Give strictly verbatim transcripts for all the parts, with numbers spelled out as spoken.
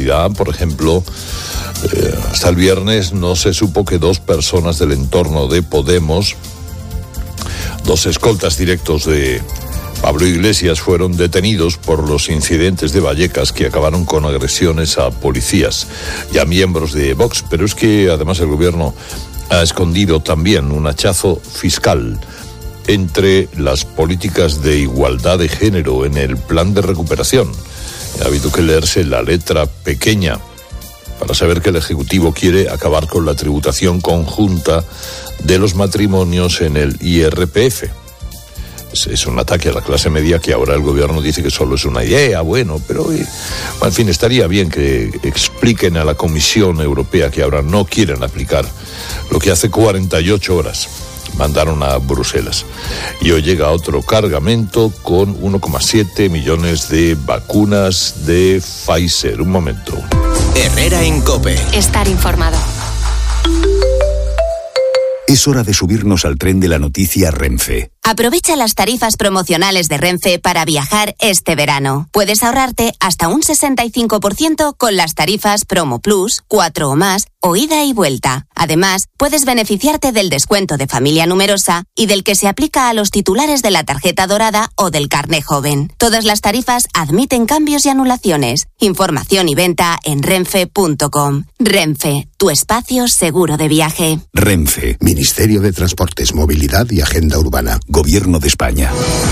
velocidad, por ejemplo. Eh, hasta el viernes no se supo que dos personas del entorno de Podemos, dos escoltas directos de Pablo Iglesias, fueron detenidos por los incidentes de Vallecas que acabaron con agresiones a policías y a miembros de Vox. Pero es que además el gobierno ha escondido también un hachazo fiscal entre las políticas de igualdad de género en el plan de recuperación. Ha habido que leerse la letra pequeña para saber que el Ejecutivo quiere acabar con la tributación conjunta de los matrimonios en el I R P F. Es, es un ataque a la clase media que ahora el gobierno dice que solo es una idea, bueno, pero eh, en fin, estaría bien que expliquen a la Comisión Europea que ahora no quieren aplicar lo que hace cuarenta y ocho horas mandaron a Bruselas. Y hoy llega otro cargamento con uno coma siete millones de vacunas de Pfizer. Un momento. Herrera en COPE. Estar informado. Es hora de subirnos al tren de la noticia Renfe. Aprovecha las tarifas promocionales de Renfe para viajar este verano. Puedes ahorrarte hasta un sesenta y cinco por ciento con las tarifas Promo Plus, cuatro o más, o ida y vuelta. Además, puedes beneficiarte del descuento de familia numerosa y del que se aplica a los titulares de la tarjeta dorada o del carné joven. Todas las tarifas admiten cambios y anulaciones. Información y venta en renfe punto com. Renfe, tu espacio seguro de viaje. Renfe, Ministerio de Transportes, Movilidad y Agenda Urbana. Gobierno de España.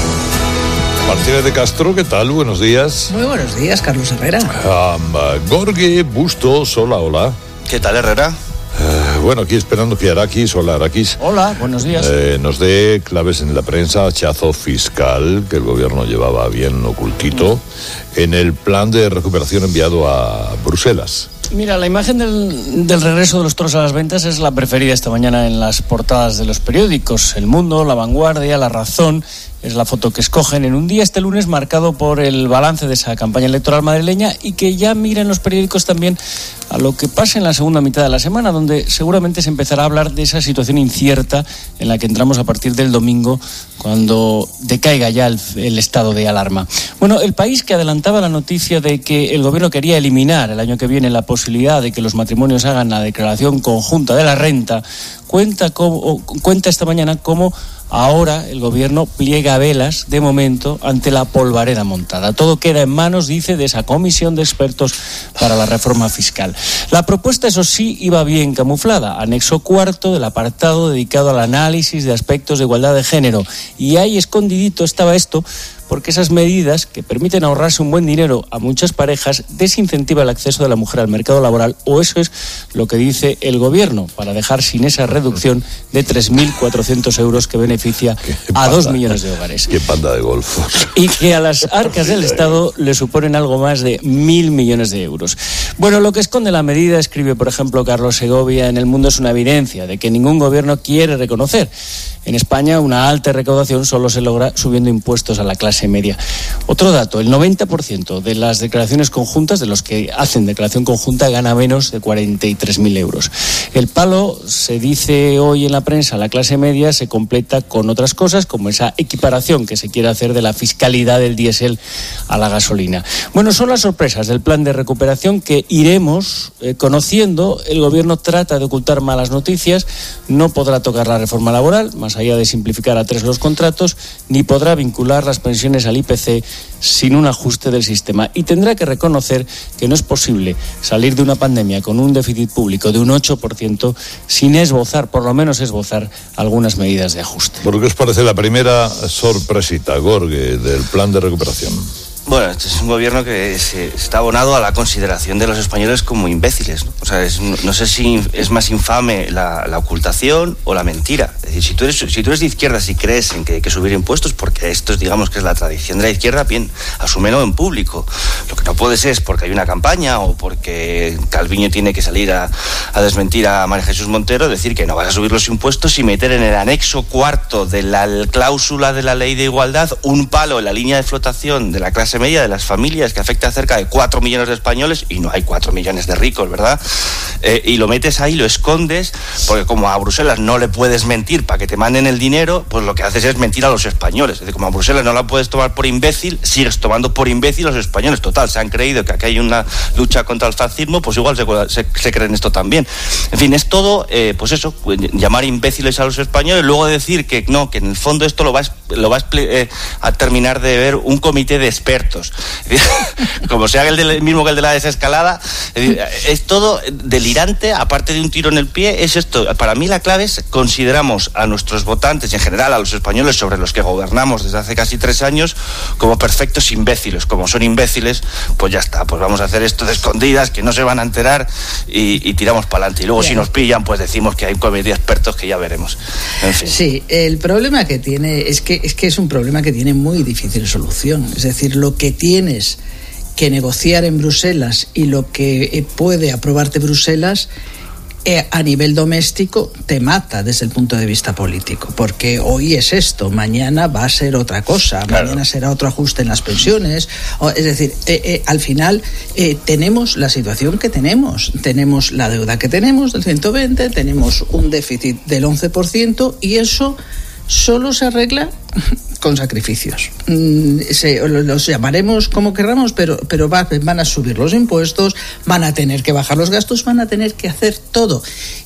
Martínez de Castro, ¿qué tal? Buenos días. Muy buenos días, Carlos Herrera. Um, uh, Gorge Bustos, hola, hola. ¿Qué tal, Herrera? Uh, bueno, aquí esperando que Araquis, hola Araquis. Hola, buenos días. Eh, nos dé claves en la prensa, hachazo fiscal que el gobierno llevaba bien ocultito en el plan de recuperación enviado a Bruselas. Mira, la imagen del, del regreso de los toros a las ventas es la preferida esta mañana en las portadas de los periódicos. El Mundo, La Vanguardia, La Razón, es la foto que escogen en un día este lunes marcado por el balance de esa campaña electoral madrileña y que ya miran los periódicos también a lo que pasa en la segunda mitad de la semana, donde seguramente se empezará a hablar de esa situación incierta en la que entramos a partir del domingo, cuando decaiga ya el, el estado de alarma. Bueno, El País, que adelantaba la noticia de que el gobierno quería eliminar el año que viene la posibilidad de que los matrimonios hagan la declaración conjunta de la renta, cuenta, cómo, cuenta esta mañana cómo ahora el gobierno pliega velas, de momento, ante la polvareda montada. Todo queda en manos, dice, de esa comisión de expertos para la reforma fiscal. La propuesta, eso sí, iba bien camuflada. Anexo cuarto del apartado dedicado al análisis de aspectos de igualdad de género. Y ahí escondidito estaba esto, porque esas medidas que permiten ahorrarse un buen dinero a muchas parejas desincentiva el acceso de la mujer al mercado laboral, o eso es lo que dice el gobierno, para dejar sin esa reducción de tres mil cuatrocientos euros que beneficia a dos millones de hogares. Qué panda de golfos. Y que a las arcas del Estado le suponen algo más de mil millones de euros. Bueno, lo que esconde la medida, escribe por ejemplo Carlos Segovia en El Mundo, es una evidencia de que ningún gobierno quiere reconocer. En España una alta recaudación solo se logra subiendo impuestos a la clase media. Otro dato, el noventa por ciento de las declaraciones conjuntas, de los que hacen declaración conjunta, gana menos de cuarenta y tres mil euros. El palo, se dice hoy en la prensa, la clase media se completa con otras cosas, como esa equiparación que se quiere hacer de la fiscalidad del diésel a la gasolina. Bueno, son las sorpresas del plan de recuperación que iremos eh, conociendo. El gobierno trata de ocultar malas noticias, no podrá tocar la reforma laboral, más allá de simplificar a tres los contratos, ni podrá vincular las pensiones al I P C sin un ajuste del sistema. Y tendrá que reconocer que no es posible salir de una pandemia con un déficit público de un ocho por ciento sin esbozar, por lo menos esbozar, algunas medidas de ajuste. ¿Por qué os parece la primera sorpresita, Gorge, del plan de recuperación? Bueno, este es un gobierno que se está abonado a la consideración de los españoles como imbéciles, ¿no? O sea, es, no sé si es más infame la, la ocultación o la mentira. Es decir, si tú eres, si tú eres de izquierda, si crees en que hay que subir impuestos, porque esto es, digamos, que es la tradición de la izquierda, bien, asúmelo en público. Lo que no puede ser es porque hay una campaña o porque Calviño tiene que salir a, a desmentir a María Jesús Montero, decir que no vas a subir los impuestos y meter en el anexo cuarto de la cláusula de la ley de igualdad un palo en la línea de flotación de la clase media de las familias, que afecta a cerca de cuatro millones de españoles, y no hay cuatro millones de ricos, ¿verdad? Eh, y lo metes ahí, lo escondes, porque como a Bruselas no le puedes mentir para que te manden el dinero, pues lo que haces es mentir a los españoles. Es decir, como a Bruselas no la puedes tomar por imbécil, sigues tomando por imbécil a los españoles. Total, se han creído que aquí hay una lucha contra el fascismo, pues igual se, se, se creen esto también. En fin, es todo, eh, pues eso, llamar imbéciles a los españoles, luego decir que no, que en el fondo esto lo va, lo va a, eh, a terminar de ver un comité de expertos. Como sea el, del, mismo que el de la desescalada, es, es todo delirante, aparte de un tiro en el pie, es esto. Para mí la clave es, consideramos a nuestros votantes y en general a los españoles sobre los que gobernamos desde hace casi tres años como perfectos imbéciles. Como son imbéciles, pues ya está, pues vamos a hacer esto de escondidas, que no se van a enterar, y, y tiramos para adelante. Y luego, bien, si nos pillan, pues decimos que hay un comité de expertos que ya veremos. En fin. Sí, el problema que tiene es que, es que es un problema que tiene muy difícil solución. Es decir, lo que tienes que negociar en Bruselas y lo que puede aprobarte Bruselas eh, a nivel doméstico te mata desde el punto de vista político, porque hoy es esto, mañana va a ser otra cosa, claro. Mañana será otro ajuste en las pensiones, o, es decir, eh, eh, al final eh, tenemos la situación que tenemos, tenemos la deuda que tenemos del ciento veinte, tenemos un déficit del once por ciento, y eso solo se arregla con sacrificios. Se, los llamaremos como querramos, pero, pero va, van a subir los impuestos, van a tener que bajar los gastos, van a tener que hacer todo.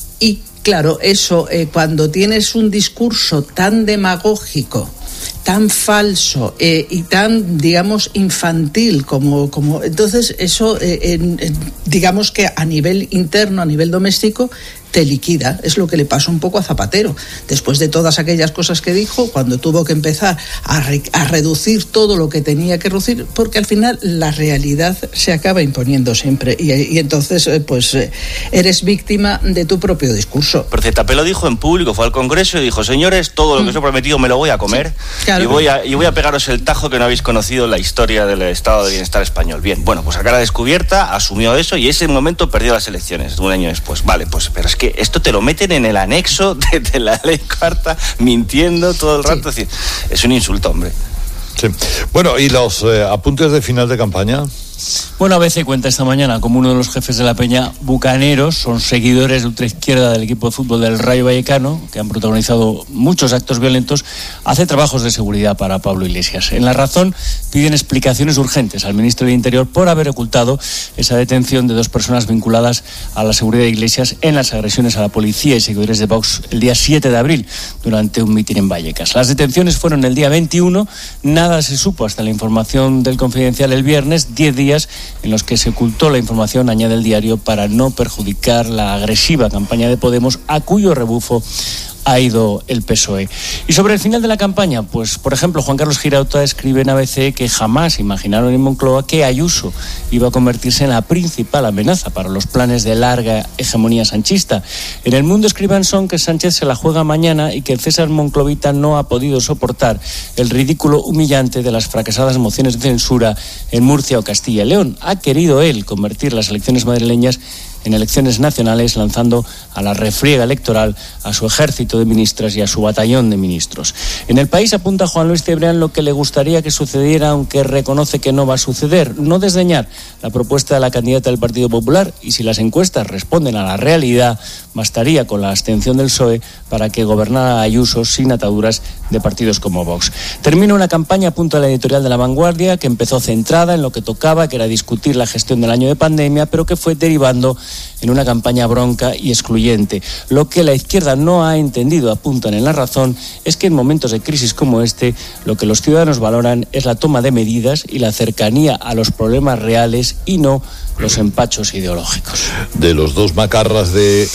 Y claro, eso, eh, cuando tienes un discurso tan demagógico, tan falso eh, y tan, digamos, infantil como, como entonces eso, eh, en, en, digamos que a nivel interno, a nivel doméstico, te liquida. Es lo que le pasó un poco a Zapatero. Después de todas aquellas cosas que dijo, cuando tuvo que empezar a, re, a reducir todo lo que tenía que reducir, porque al final la realidad se acaba imponiendo siempre. Y, y entonces, pues, eres víctima de tu propio discurso. Pero Zetape lo dijo en público, fue al Congreso y dijo: señores, todo lo que os he prometido me lo voy a comer. Sí, claro. y, voy a, y voy a pegaros el tajo que no habéis conocido en la historia del estado de bienestar español. Bien, bueno, pues a cara descubierta asumió eso y ese momento perdió las elecciones un año después. Vale, pues, pero es que esto te lo meten en el anexo de, de la ley cuarta, mintiendo todo el rato. Sí. Es decir, es un insulto, hombre. Sí. Bueno, ¿y los eh, apuntes de final de campaña? Bueno, A B C cuenta esta mañana como uno de los jefes de la peña bucaneros son seguidores de ultraizquierda del equipo de fútbol del Rayo Vallecano, que han protagonizado muchos actos violentos, hace trabajos de seguridad para Pablo Iglesias. En La Razón piden explicaciones urgentes al ministro del Interior por haber ocultado esa detención de dos personas vinculadas a la seguridad de Iglesias en las agresiones a la policía y seguidores de Vox el día siete de abril durante un mitin en Vallecas. Las detenciones fueron el día veintiuno, nada se supo hasta la información del Confidencial el viernes, diez días en los que se ocultó la información, añade el diario, para no perjudicar la agresiva campaña de Podemos, a cuyo rebufo ha ido el P S O E. Y sobre el final de la campaña, pues por ejemplo Juan Carlos Girauta escribe en A B C que jamás imaginaron en Moncloa que Ayuso iba a convertirse en la principal amenaza para los planes de larga hegemonía sanchista. En El Mundo escriben son que Sánchez se la juega mañana y que César Monclovita no ha podido soportar el ridículo humillante de las fracasadas mociones de censura en Murcia o Castilla y León. Ha querido él convertir las elecciones madrileñas en elecciones nacionales, lanzando a la refriega electoral a su ejército de ministras y a su batallón de ministros. En El País apunta Juan Luis Cebrián lo que le gustaría que sucediera, aunque reconoce que no va a suceder: no desdeñar la propuesta de la candidata del Partido Popular, y si las encuestas responden a la realidad, bastaría con la abstención del P S O E para que gobernara Ayuso sin ataduras de partidos como Vox. Termina una campaña, apunta la editorial de La Vanguardia, que empezó centrada en lo que tocaba, que era discutir la gestión del año de pandemia, pero que fue derivando en una campaña bronca y excluyente. Lo que la izquierda no ha entendido, apuntan en La Razón, es que en momentos de crisis como este, lo que los ciudadanos valoran es la toma de medidas y la cercanía a los problemas reales y no los empachos ideológicos. De los dos macarras de,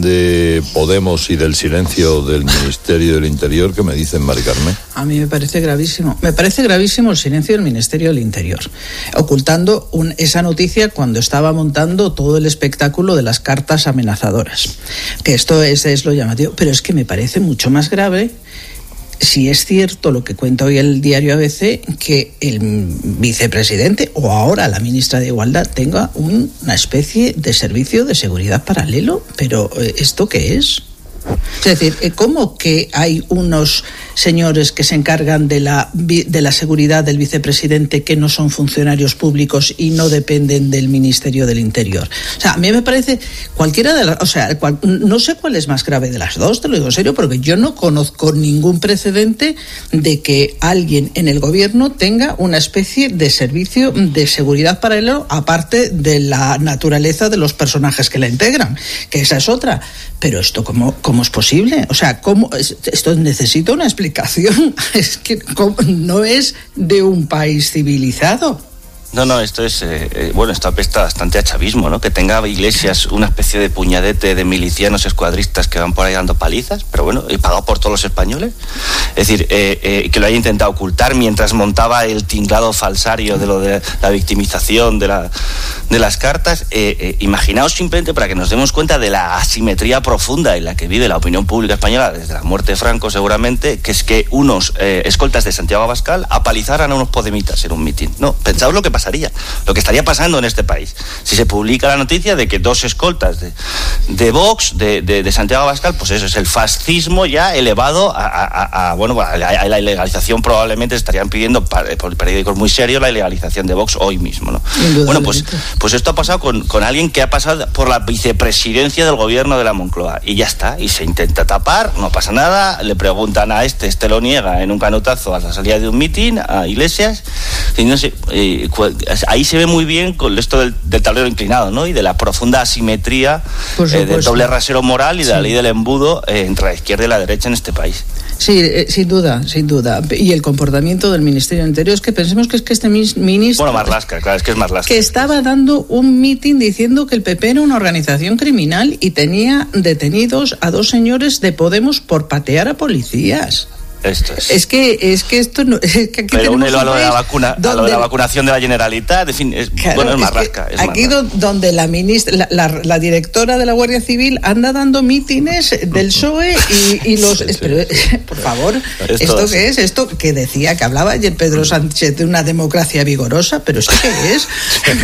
de Podemos y del silencio del Ministerio del Interior, ¿qué me dicen, Mari Carmen? A mí me parece gravísimo. Me parece gravísimo el silencio del Ministerio del Interior, ocultando un, esa noticia cuando estaba montando todo el espectáculo de las cartas amenazadoras. Que esto es, es lo llamativo, pero es que me parece mucho más grave si es cierto lo que cuenta hoy el diario A B C, que el vicepresidente o ahora la ministra de Igualdad tenga un, una especie de servicio de seguridad paralelo. Pero ¿esto qué es? Es decir, ¿cómo que hay unos señores que se encargan de la, de la seguridad del vicepresidente que no son funcionarios públicos y no dependen del Ministerio del Interior? O sea, a mí me parece cualquiera de las... O sea, cual, no sé cuál es más grave de las dos, te lo digo en serio, porque yo no conozco ningún precedente de que alguien en el gobierno tenga una especie de servicio de seguridad paralelo, aparte de la naturaleza de los personajes que la integran, que esa es otra. Pero esto, ¿cómo, cómo es posible? O sea, ¿cómo? Esto necesita una explicación. Es que ¿cómo? No es de un país civilizado. No, no, esto es, eh, bueno, esto apesta bastante a chavismo, ¿no? Que tenga Iglesias una especie de puñadete de milicianos escuadristas que van por ahí dando palizas, pero bueno, y pagado por todos los españoles. Es decir, eh, eh, que lo haya intentado ocultar mientras montaba el tinglado falsario de lo de la victimización de, la, de las cartas. Eh, eh, imaginaos simplemente para que nos demos cuenta de la asimetría profunda en la que vive la opinión pública española desde la muerte de Franco, seguramente, que es que unos eh, escoltas de Santiago Abascal apalizaran a unos podemitas en un mitin. No, pensaos lo que pasa. Lo que estaría pasando en este país si se publica la noticia de que dos escoltas de, de Vox, de, de, de Santiago Abascal, pues eso es el fascismo ya elevado a, a, a, a bueno, a la, a la ilegalización. Probablemente estarían pidiendo por periódicos muy serios la ilegalización de Vox hoy mismo, ¿no? Bueno, pues, pues esto ha pasado con, con alguien que ha pasado por la vicepresidencia del gobierno de la Moncloa y ya está, y se intenta tapar, no pasa nada, le preguntan a este, este lo niega en un canotazo a la salida de un mitin, a Iglesias, y no sé, eh, ahí se ve muy bien con esto del, del tablero inclinado, ¿no? Y de la profunda asimetría eh, del doble rasero moral y de sí. la ley del embudo eh, entre la izquierda y la derecha en este país. Sí, eh, sin duda, sin duda. Y el comportamiento del Ministerio del Interior es que pensemos que es que este ministro... Bueno, Marlaska, claro, es que es Marlaska. Que estaba dando un mitin diciendo que el P P era una organización criminal y tenía detenidos a dos señores de Podemos por patear a policías. Esto es. Es que, es que esto no. Es que aquí Pero únelo a lo de la vacuna, donde, a lo de la vacunación de la Generalitat, en fin, es, claro, bueno, es Marlaska. Es aquí Marlaska. Donde la ministra, la, la, la directora de la Guardia Civil anda dando mítines del P S O E y, y los. Sí, sí. Pero, por favor, ¿esto, ¿esto qué es? Esto que decía que hablaba ayer Pedro Sánchez de una democracia vigorosa, pero ¿esto qué es?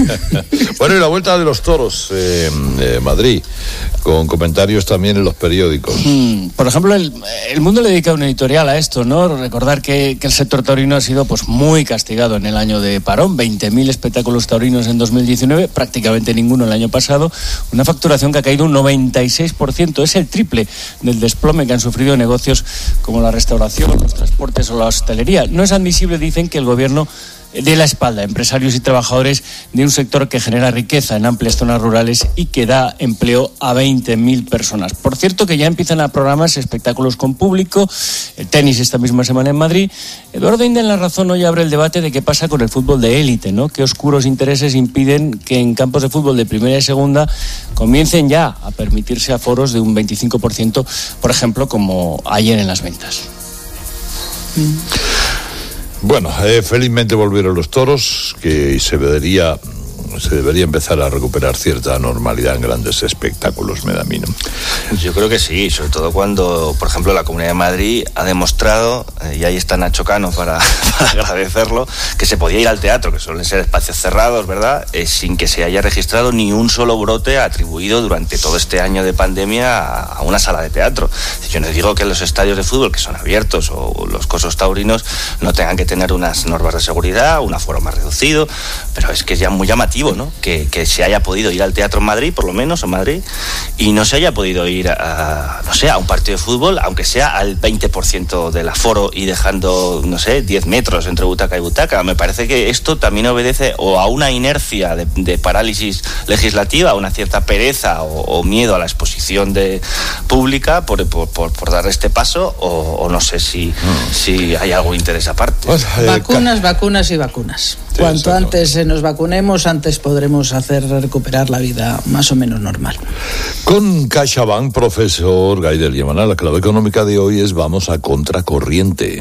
Bueno, y la vuelta de los toros eh, eh, Madrid, con comentarios también en los periódicos. Hmm, por ejemplo, el, el Mundo le dedica un editorial a esto. ¿No? Recordar que, que el sector taurino ha sido pues muy castigado en el año de parón, veinte mil espectáculos taurinos en dos mil diecinueve, prácticamente ninguno el año pasado, una facturación que ha caído un noventa y seis por ciento, es el triple del desplome que han sufrido negocios como la restauración, los transportes o la hostelería. No es admisible, dicen, que el gobierno de la espalda a empresarios y trabajadores de un sector que genera riqueza en amplias zonas rurales y que da empleo a veinte mil personas. Por cierto, que ya empiezan a programarse espectáculos con público, el tenis esta misma semana en Madrid. Eduardo Inde en La Razón hoy abre el debate de qué pasa con el fútbol de élite, ¿no? Qué oscuros intereses impiden que en campos de fútbol de primera y segunda comiencen ya a permitirse aforos de un veinticinco por ciento, por ejemplo, como ayer en las ventas. Mm. Bueno, eh, felizmente volvieron los toros, que se debería, se debería empezar a recuperar cierta normalidad en grandes espectáculos, me da a mí, ¿no? Yo creo que sí, sobre todo cuando, por ejemplo, la Comunidad de Madrid ha demostrado, eh, y ahí está Nacho Cano para, para agradecerlo, que se podía ir al teatro, que suelen ser espacios cerrados, ¿verdad?, eh, sin que se haya registrado ni un solo brote atribuido durante todo este año de pandemia a, a una sala de teatro. Yo no digo que los estadios de fútbol, que son abiertos, o los cosos taurinos, no tengan que tener unas normas de seguridad, un aforo más reducido, pero es que es ya muy llamativo, ¿no?, que, que se haya podido ir al teatro en Madrid, por lo menos en Madrid, y no se haya podido ir a, no sé, a un partido de fútbol, aunque sea al veinte por ciento del aforo y dejando, no sé, diez metros entre butaca y butaca. Me parece que esto también obedece o a una inercia de, de parálisis legislativa, a una cierta pereza o, o miedo a la exposición de pública por, por, por, por dar este paso, o, o no sé si, mm. si hay algún interés aparte. Pues, eh, vacunas, vacunas y vacunas. Sí, Cuanto antes eh, nos vacunemos, antes podremos hacer recuperar la vida más o menos normal. Con CaixaBank, profesor Gaider Yemanal, la clave económica de hoy es vamos a contracorriente.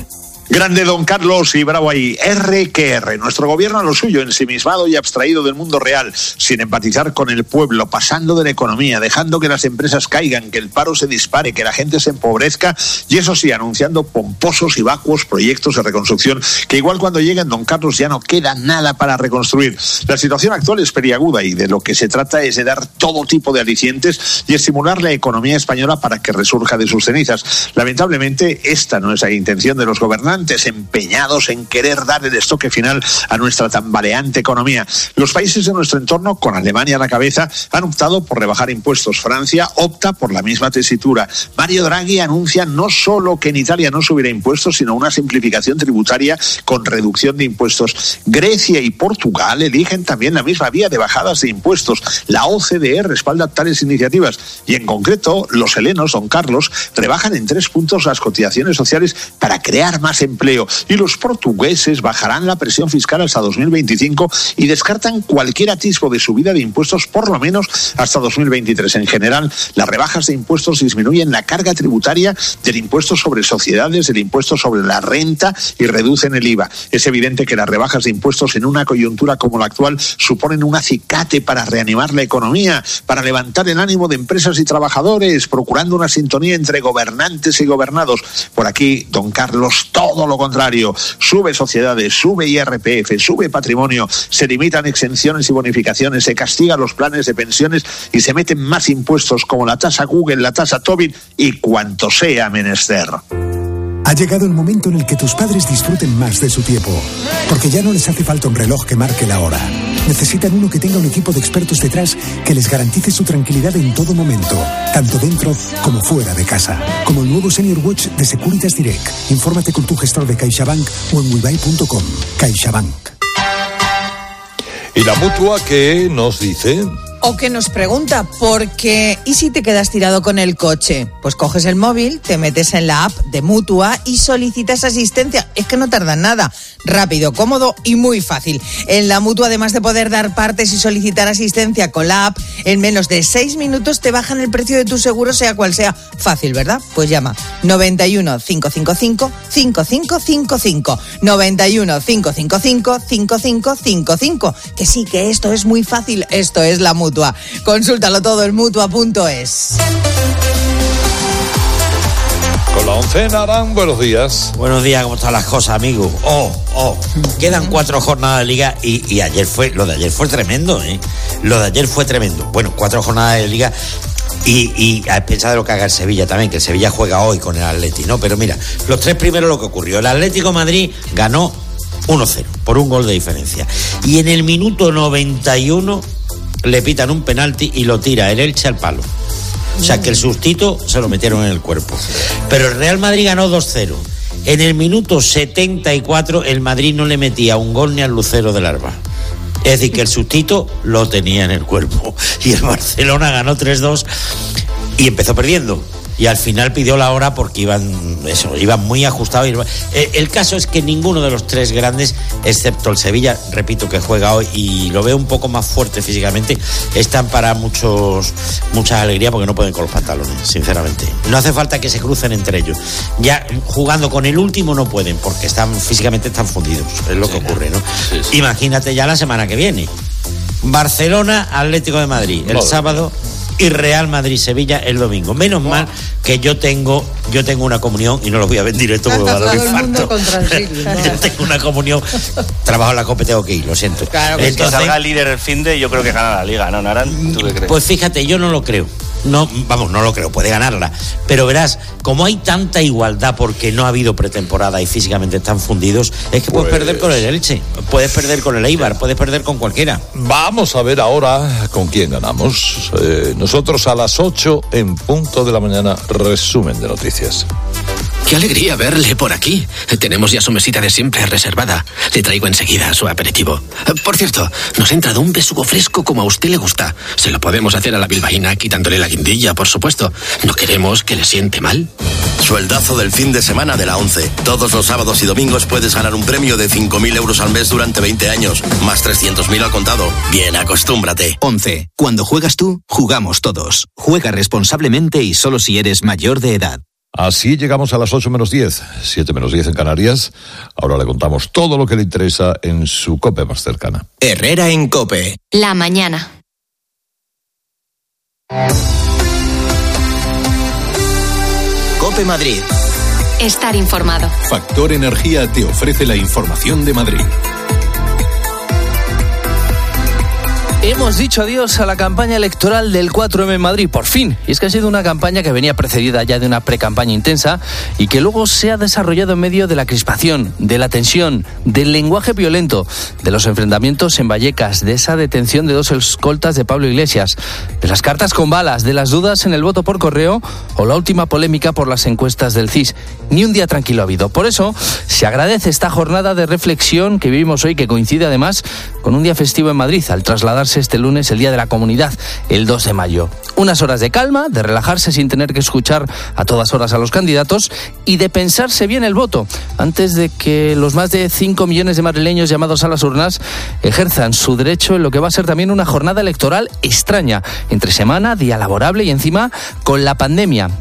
Grande don Carlos y bravo ahí. R que R. Nuestro gobierno a lo suyo, ensimismado y abstraído del mundo real, sin empatizar con el pueblo, pasando de la economía, dejando que las empresas caigan, que el paro se dispare, que la gente se empobrezca, y eso sí, anunciando pomposos y vacuos proyectos de reconstrucción que igual cuando lleguen don Carlos ya no queda nada para reconstruir. La situación actual es periaguda y de lo que se trata es de dar todo tipo de alicientes y estimular la economía española para que resurja de sus cenizas. Lamentablemente, esta no es la intención de los gobernantes, empeñados en querer dar el estoque final a nuestra tambaleante economía. Los países de nuestro entorno, con Alemania a la cabeza, han optado por rebajar impuestos. Francia opta por la misma tesitura. Mario Draghi anuncia no solo que en Italia no subirá impuestos, sino una simplificación tributaria con reducción de impuestos. Grecia y Portugal eligen también la misma vía de bajadas de impuestos. La O C D E respalda tales iniciativas y, en concreto, los helenos, don Carlos, rebajan en tres puntos las cotizaciones sociales para crear más empleo, y los portugueses bajarán la presión fiscal hasta dos mil veinticinco y descartan cualquier atisbo de subida de impuestos por lo menos hasta dos mil veintitrés. En general, las rebajas de impuestos disminuyen la carga tributaria del impuesto sobre sociedades, del impuesto sobre la renta y reducen el I V A. Es evidente que las rebajas de impuestos en una coyuntura como la actual suponen un acicate para reanimar la economía, para levantar el ánimo de empresas y trabajadores, procurando una sintonía entre gobernantes y gobernados. Por aquí, don Carlos, todo lo contrario. Sube sociedades, sube I R P F, sube patrimonio, se limitan exenciones y bonificaciones, se castigan los planes de pensiones y se meten más impuestos como la tasa Google, la tasa Tobin y cuanto sea menester. Ha llegado el momento en el que tus padres disfruten más de su tiempo, porque ya no les hace falta un reloj que marque la hora. Necesitan uno que tenga un equipo de expertos detrás que les garantice su tranquilidad en todo momento, tanto dentro como fuera de casa. Como el nuevo Senior Watch de Securitas Direct. Infórmate con tu gestor de CaixaBank o en wibuy punto com. CaixaBank. ¿Y la Mutua qué nos dice? O que nos pregunta, porque ¿y si te quedas tirado con el coche? Pues coges el móvil, te metes en la app de Mutua y solicitas asistencia. Es que no tarda nada. Rápido, cómodo y muy fácil. En la Mutua, además de poder dar partes y solicitar asistencia con la app, en menos de seis minutos te bajan el precio de tu seguro, sea cual sea. Fácil, ¿verdad? Pues llama noventa y uno, cinco cinco cinco, cinco cinco cinco cinco. noventa y uno, cinco cinco cinco, cinco cinco cinco cinco. Que sí, que esto es muy fácil. Esto es la Mutua. Consúltalo todo en mutua punto es. Con la oncena, Arán, buenos días. Buenos días, ¿cómo están las cosas, amigos? Oh, oh, quedan cuatro jornadas de liga y, y ayer fue, lo de ayer fue tremendo, ¿eh? Lo de ayer fue tremendo. Bueno, cuatro jornadas de liga y, y a pensar de lo que haga el Sevilla también, que el Sevilla juega hoy con el Atleti, ¿no? Pero mira, los tres primeros lo que ocurrió. El Atlético de Madrid ganó uno cero, por un gol de diferencia. Y en el minuto noventa y uno le pitan un penalti y lo tira el Elche al palo. O sea que el sustito se lo metieron en el cuerpo. Pero el Real Madrid ganó dos cero. En el minuto setenta y cuatro el Madrid no le metía un gol ni al Lucero del Arba. Es decir, que el sustito lo tenía en el cuerpo. Y el Barcelona ganó tres dos y empezó perdiendo. Y al final pidió la hora porque iban eso, iban muy ajustados. El caso es que ninguno de los tres grandes, excepto el Sevilla, repito que juega hoy y lo veo un poco más fuerte físicamente, están para muchos mucha alegría porque no pueden con los pantalones, sinceramente. No hace falta que se crucen entre ellos. Ya jugando con el último no pueden porque están físicamente están fundidos, es lo sí, que ocurre, ¿no? Sí, sí. Imagínate ya la semana que viene. Barcelona, Atlético de Madrid, el Madre sábado. Y Real Madrid-Sevilla el domingo. Menos wow. mal que yo tengo yo tengo una comunión y no lo voy a ver en directo porque va a dar un infarto. Yo tengo una comunión, trabajo en la COPE, tengo que ir, lo siento. Claro, que entonces, si salga el líder el fin de, yo creo que gana la Liga, ¿no, Naran? ¿Tú qué crees? Pues fíjate, yo no lo creo. No, vamos, no lo creo, puede ganarla. Pero verás, como hay tanta igualdad porque no ha habido pretemporada y físicamente están fundidos, es que puedes pues... perder con el Elche, puedes perder con el Eibar, puedes perder con cualquiera. Vamos a ver ahora con quién ganamos. Eh, nosotros a las ocho en punto de la mañana, resumen de noticias. ¡Qué alegría verle por aquí! Tenemos ya su mesita de siempre reservada. Le traigo enseguida su aperitivo. Por cierto, nos ha entrado un besugo fresco como a usted le gusta. Se lo podemos hacer a la bilbaína quitándole la guindilla, por supuesto. No queremos que le siente mal. Sueldazo del fin de semana de la ONCE. Todos los sábados y domingos puedes ganar un premio de cinco mil euros al mes durante veinte años. Más trescientos mil al contado. Bien, acostúmbrate. ONCE. Cuando juegas tú, jugamos todos. Juega responsablemente y solo si eres mayor de edad. Así llegamos a las ocho menos diez, siete menos diez en Canarias. Ahora le contamos todo lo que le interesa en su COPE más cercana. Herrera en COPE. La mañana. COPE Madrid. Estar informado. Factor Energía te ofrece la información de Madrid. Hemos dicho adiós a la campaña electoral del cuatro eme en Madrid, por fin. Y es que ha sido una campaña que venía precedida ya de una precampaña intensa y que luego se ha desarrollado en medio de la crispación, de la tensión, del lenguaje violento, de los enfrentamientos en Vallecas, de esa detención de dos escoltas de Pablo Iglesias, de las cartas con balas, de las dudas en el voto por correo o la última polémica por las encuestas del C I S. Ni un día tranquilo ha habido. Por eso se agradece esta jornada de reflexión que vivimos hoy, que coincide además con un día festivo en Madrid, al trasladarse este lunes el Día de la Comunidad, el dos de mayo. Unas horas de calma, de relajarse sin tener que escuchar a todas horas a los candidatos y de pensarse bien el voto antes de que los más de cinco millones de madrileños llamados a las urnas ejerzan su derecho en lo que va a ser también una jornada electoral extraña, entre semana, día laborable y encima con la pandemia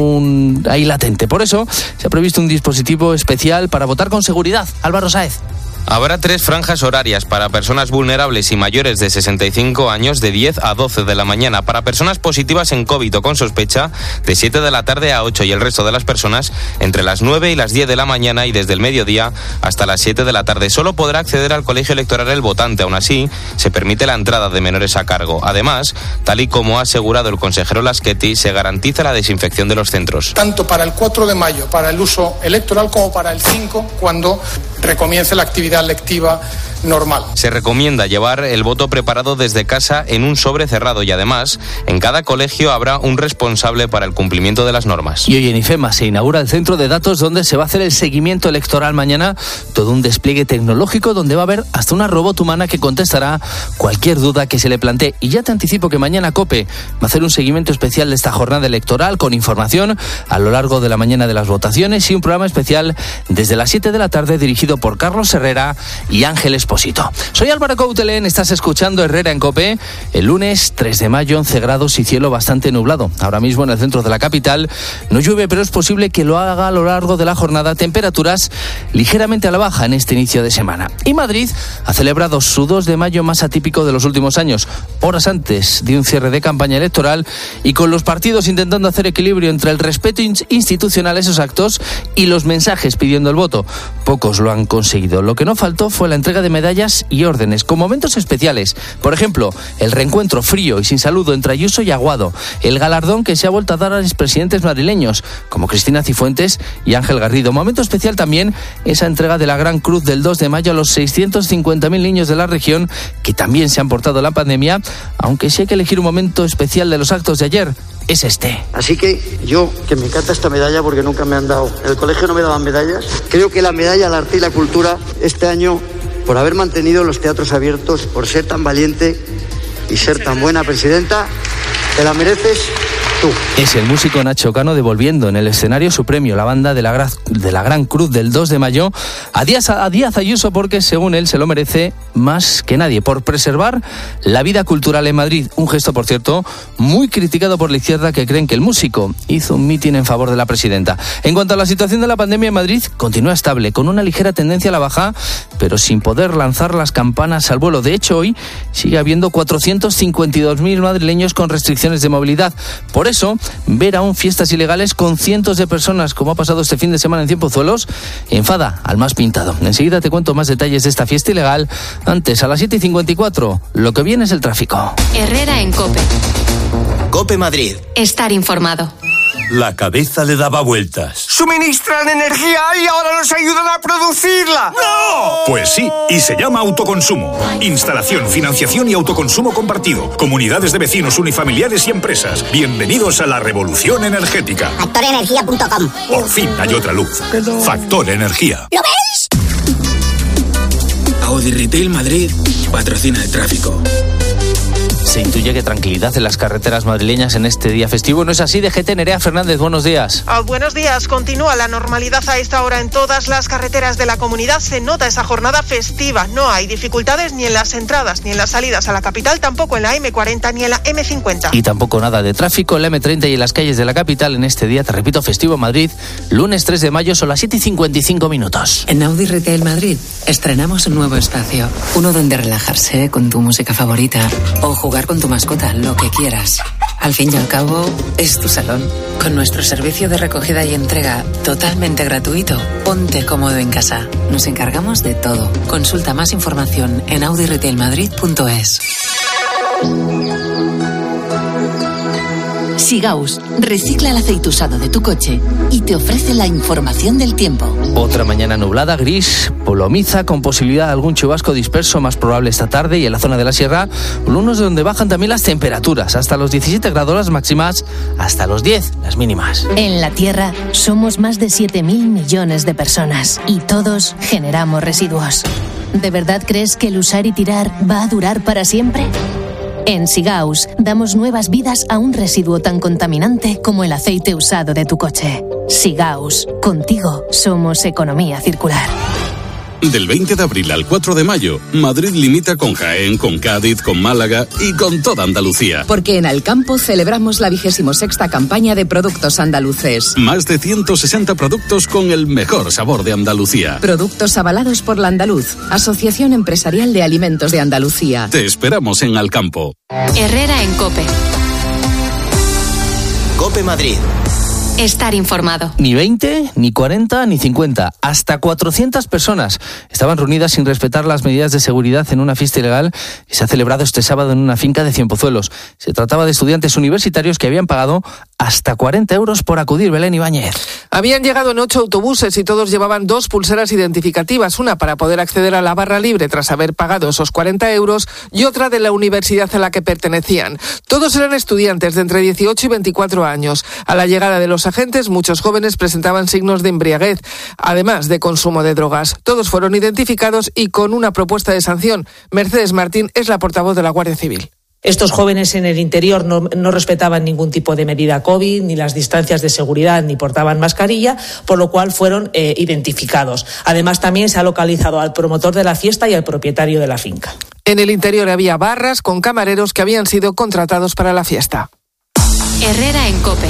aún ahí latente. Por eso se ha previsto un dispositivo especial para votar con seguridad. Álvaro Sáez. Habrá tres franjas horarias para personas vulnerables y mayores de sesenta y cinco años de diez a doce de la mañana, para personas positivas en COVID o con sospecha de siete de la tarde a ocho y el resto de las personas entre las nueve y las diez de la mañana y desde el mediodía hasta las siete de la tarde. Solo podrá acceder al colegio electoral el votante, aún así se permite la entrada de menores a cargo. Además, tal y como ha asegurado el consejero Laschetti, se garantiza la desinfección de los centros. Tanto para el cuatro de mayo, para el uso electoral, como para el cinco, cuando recomience la actividad lectiva normal. Se recomienda llevar el voto preparado desde casa en un sobre cerrado y además en cada colegio habrá un responsable para el cumplimiento de las normas. Y hoy en IFEMA se inaugura el centro de datos donde se va a hacer el seguimiento electoral mañana, todo un despliegue tecnológico donde va a haber hasta una robot humana que contestará cualquier duda que se le plantee. Y ya te anticipo que mañana COPE va a hacer un seguimiento especial de esta jornada electoral con información a lo largo de la mañana de las votaciones y un programa especial desde las siete de la tarde dirigido por Carlos Herrera y Ángel Espósito. Soy Álvaro Coutelén, estás escuchando Herrera en COPE. El lunes tres de mayo, once grados y cielo bastante nublado. Ahora mismo en el centro de la capital no llueve, pero es posible que lo haga a lo largo de la jornada. Temperaturas ligeramente a la baja en este inicio de semana. Y Madrid ha celebrado su dos de mayo más atípico de los últimos años, horas antes de un cierre de campaña electoral y con los partidos intentando hacer equilibrio entre el respeto institucional a esos actos y los mensajes pidiendo el voto. Pocos lo han conseguido. Lo que no faltó fue la entrega de medallas y órdenes, con momentos especiales. Por ejemplo, el reencuentro frío y sin saludo entre Ayuso y Aguado, el galardón que se ha vuelto a dar a los presidentes madrileños, como Cristina Cifuentes y Ángel Garrido. Momento especial también esa entrega de la Gran Cruz del dos de mayo a los seiscientos cincuenta mil niños de la región que también se han portado la pandemia, aunque sí hay que elegir un momento especial de los actos de ayer. Es este. Así que yo, que me encanta esta medalla porque nunca me han dado, en el colegio no me daban medallas, creo que la medalla al arte y la cultura este año, por haber mantenido los teatros abiertos, por ser tan valiente y ser tan buena presidenta, te la mereces tú. Es el músico Nacho Cano devolviendo en el escenario su premio, la banda de la, gra- de la Gran Cruz del dos de mayo, a Díaz, a Díaz Ayuso, porque según él se lo merece más que nadie, por preservar la vida cultural en Madrid. Un gesto, por cierto, muy criticado por la izquierda, que creen que el músico hizo un mitin en favor de la presidenta. En cuanto a la situación de la pandemia en Madrid, continúa estable, con una ligera tendencia a la baja, pero sin poder lanzar las campanas al vuelo. De hecho, hoy sigue habiendo cuatrocientos cincuenta y dos mil madrileños con restricciones de movilidad. Por eso, ver aún fiestas ilegales con cientos de personas, como ha pasado este fin de semana en Cienpozuelos, enfada al más pintado. Enseguida te cuento más detalles de esta fiesta ilegal. Antes, a las siete y cincuenta y cuatro, lo que viene es el tráfico. Herrera en COPE. COPE Madrid. Estar informado. La cabeza le daba vueltas. Suministran energía y ahora nos ayudan a producirla. ¡No! Pues sí, y se llama autoconsumo. Instalación, financiación y autoconsumo compartido. Comunidades de vecinos, unifamiliares y empresas. Bienvenidos a la revolución energética. factor energía punto com. Por fin hay otra luz. Factor Energía. ¿Lo ves? Audi Retail Madrid patrocina el tráfico. Se intuye que tranquilidad en las carreteras madrileñas en este día festivo. ¿No es así? D G T, Nerea Fernández, buenos días. Oh, buenos días. Continúa la normalidad a esta hora en todas las carreteras de la comunidad. Se nota esa jornada festiva. No hay dificultades ni en las entradas ni en las salidas a la capital, tampoco en la eme cuarenta ni en la eme cincuenta. Y tampoco nada de tráfico en la eme treinta y en las calles de la capital en este día, te repito, festivo en Madrid. Lunes tres de mayo, son las siete y cincuenta y cinco minutos. En Audi Retail Madrid estrenamos un nuevo espacio. Uno donde relajarse con tu música favorita o jugar con tu mascota, lo que quieras. Al fin y al cabo, es tu salón. Con nuestro servicio de recogida y entrega totalmente gratuito, ponte cómodo en casa. Nos encargamos de todo. Consulta más información en audi retail madrid punto es. Sigaus recicla el aceite usado de tu coche y te ofrece la información del tiempo. Otra mañana nublada, gris, polomiza, con posibilidad de algún chubasco disperso, más probable esta tarde, y en la zona de la sierra, lunes donde bajan también las temperaturas, hasta los diecisiete grados las máximas, hasta los diez las mínimas. En la Tierra somos más de siete mil millones de personas y todos generamos residuos. ¿De verdad crees que el usar y tirar va a durar para siempre? En Sigaus damos nuevas vidas a un residuo tan contaminante como el aceite usado de tu coche. Sigaus, contigo somos economía circular. Del veinte de abril al cuatro de mayo, Madrid limita con Jaén, con Cádiz, con Málaga y con toda Andalucía. Porque en Alcampo celebramos la vigésimo sexta campaña de productos andaluces. Más de ciento sesenta productos con el mejor sabor de Andalucía. Productos avalados por La Andaluz, Asociación Empresarial de Alimentos de Andalucía. Te esperamos en Alcampo. Herrera en COPE. COPE Madrid. Estar informado. Ni veinte, ni cuarenta, ni cincuenta. Hasta cuatrocientas personas estaban reunidas sin respetar las medidas de seguridad en una fiesta ilegal que se ha celebrado este sábado en una finca de Cienpozuelos. Se trataba de estudiantes universitarios que habían pagado hasta cuarenta euros por acudir. Belén Ibáñez. Habían llegado en ocho autobuses y todos llevaban dos pulseras identificativas, una para poder acceder a la barra libre tras haber pagado esos cuarenta euros y otra de la universidad a la que pertenecían. Todos eran estudiantes de entre dieciocho y veinticuatro años. A la llegada de los agentes, muchos jóvenes presentaban signos de embriaguez, además de consumo de drogas. Todos fueron identificados y con una propuesta de sanción. Mercedes Martín es la portavoz de la Guardia Civil. Estos jóvenes en el interior no, no respetaban ningún tipo de medida COVID, ni las distancias de seguridad, ni portaban mascarilla, por lo cual fueron eh, identificados. Además, también se ha localizado al promotor de la fiesta y al propietario de la finca. En el interior había barras con camareros que habían sido contratados para la fiesta. Herrera en COPE.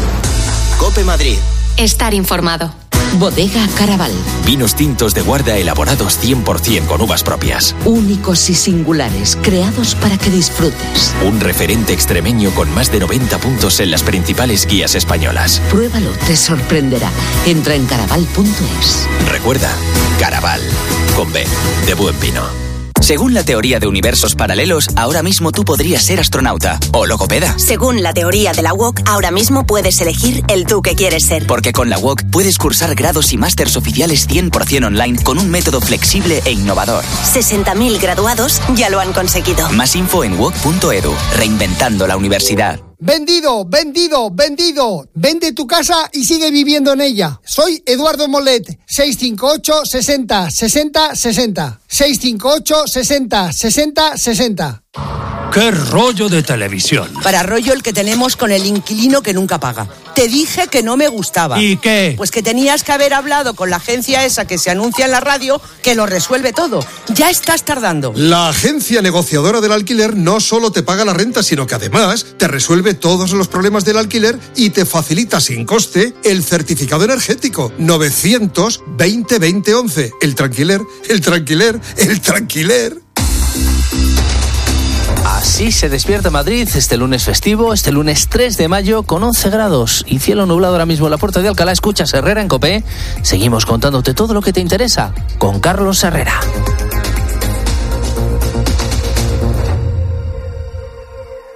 COPE Madrid. Estar informado. Bodega Caraval. Vinos tintos de guarda elaborados cien por ciento con uvas propias. Únicos y singulares, creados para que disfrutes. Un referente extremeño con más de noventa puntos en las principales guías españolas. Pruébalo, te sorprenderá. Entra en caraval punto es. Recuerda, Caraval, con B, de buen vino. Según la teoría de universos paralelos, ahora mismo tú podrías ser astronauta o logopeda. Según la teoría de la U O C, ahora mismo puedes elegir el tú que quieres ser. Porque con la U O C puedes cursar grados y másters oficiales cien por ciento online con un método flexible e innovador. sesenta mil graduados ya lo han conseguido. Más info en uoc punto edu. Reinventando la universidad. Vendido, vendido, vendido. Vende tu casa y sigue viviendo en ella. Soy Eduardo Molet. seis cinco ocho, sesenta, sesenta, sesenta. seis cinco ocho, sesenta, sesenta, sesenta. ¡Qué rollo de televisión! Para rollo el que tenemos con el inquilino que nunca paga. Te dije que no me gustaba. ¿Y qué? Pues que tenías que haber hablado con la agencia esa que se anuncia en la radio, que lo resuelve todo. Ya estás tardando. La agencia negociadora del alquiler no solo te paga la renta, sino que además te resuelve todos los problemas del alquiler y te facilita sin coste el certificado energético. novecientos veinte veinte once. El tranquiler, el tranquiler, el tranquiler. Así se despierta Madrid este lunes festivo, este lunes tres de mayo, con once grados y cielo nublado ahora mismo en la Puerta de Alcalá. Escuchas Herrera en COPE. Seguimos contándote todo lo que te interesa con Carlos Herrera.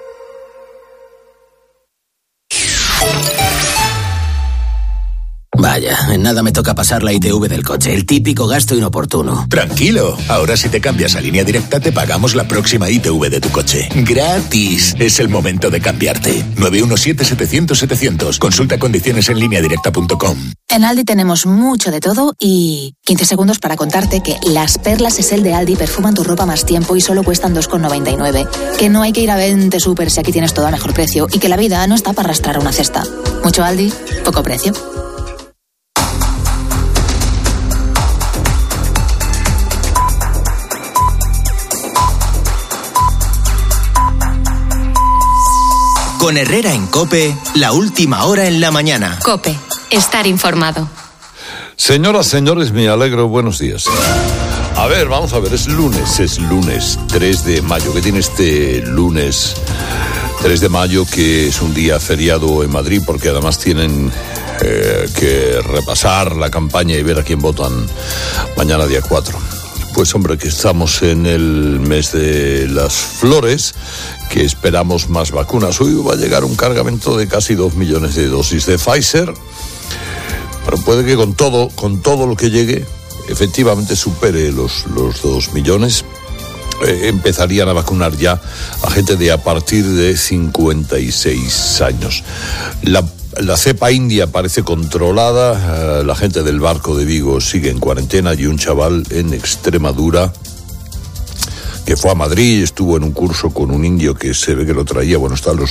Vaya. Vaya, en nada me toca pasar la I T V del coche, el típico gasto inoportuno. Tranquilo, ahora si te cambias a Línea Directa te pagamos la próxima I T V de tu coche. ¡Gratis! Es el momento de cambiarte. nueve uno siete, setecientos, setecientos. Consulta condiciones en línea directa punto com. En Aldi tenemos mucho de todo y quince segundos para contarte que las perlas es el de Aldi perfuman tu ropa más tiempo y solo cuestan dos con noventa y nueve. Que no hay que ir a veinte súper si aquí tienes todo a mejor precio y que la vida no está para arrastrar una cesta. Mucho Aldi, poco precio. Con Herrera en COPE, la última hora en la mañana. COPE, estar informado. Señoras, señores, me alegro, buenos días. A ver, vamos a ver, es lunes, es lunes tres de mayo. ¿Qué tiene este lunes tres de mayo, que es un día feriado en Madrid, porque además tienen eh, que repasar la campaña y ver a quién votan mañana día cuatro? Pues hombre, que estamos en el mes de las flores, que esperamos más vacunas. Hoy va a llegar un cargamento de casi dos millones de dosis de Pfizer, pero puede que con todo, con todo lo que llegue, efectivamente supere los, los dos millones. Eh, empezarían a vacunar ya a gente de a partir de cincuenta y seis años. La La cepa india parece controlada, la gente del barco de Vigo sigue en cuarentena y un chaval en Extremadura que fue a Madrid, estuvo en un curso con un indio que se ve que lo traía, bueno, están los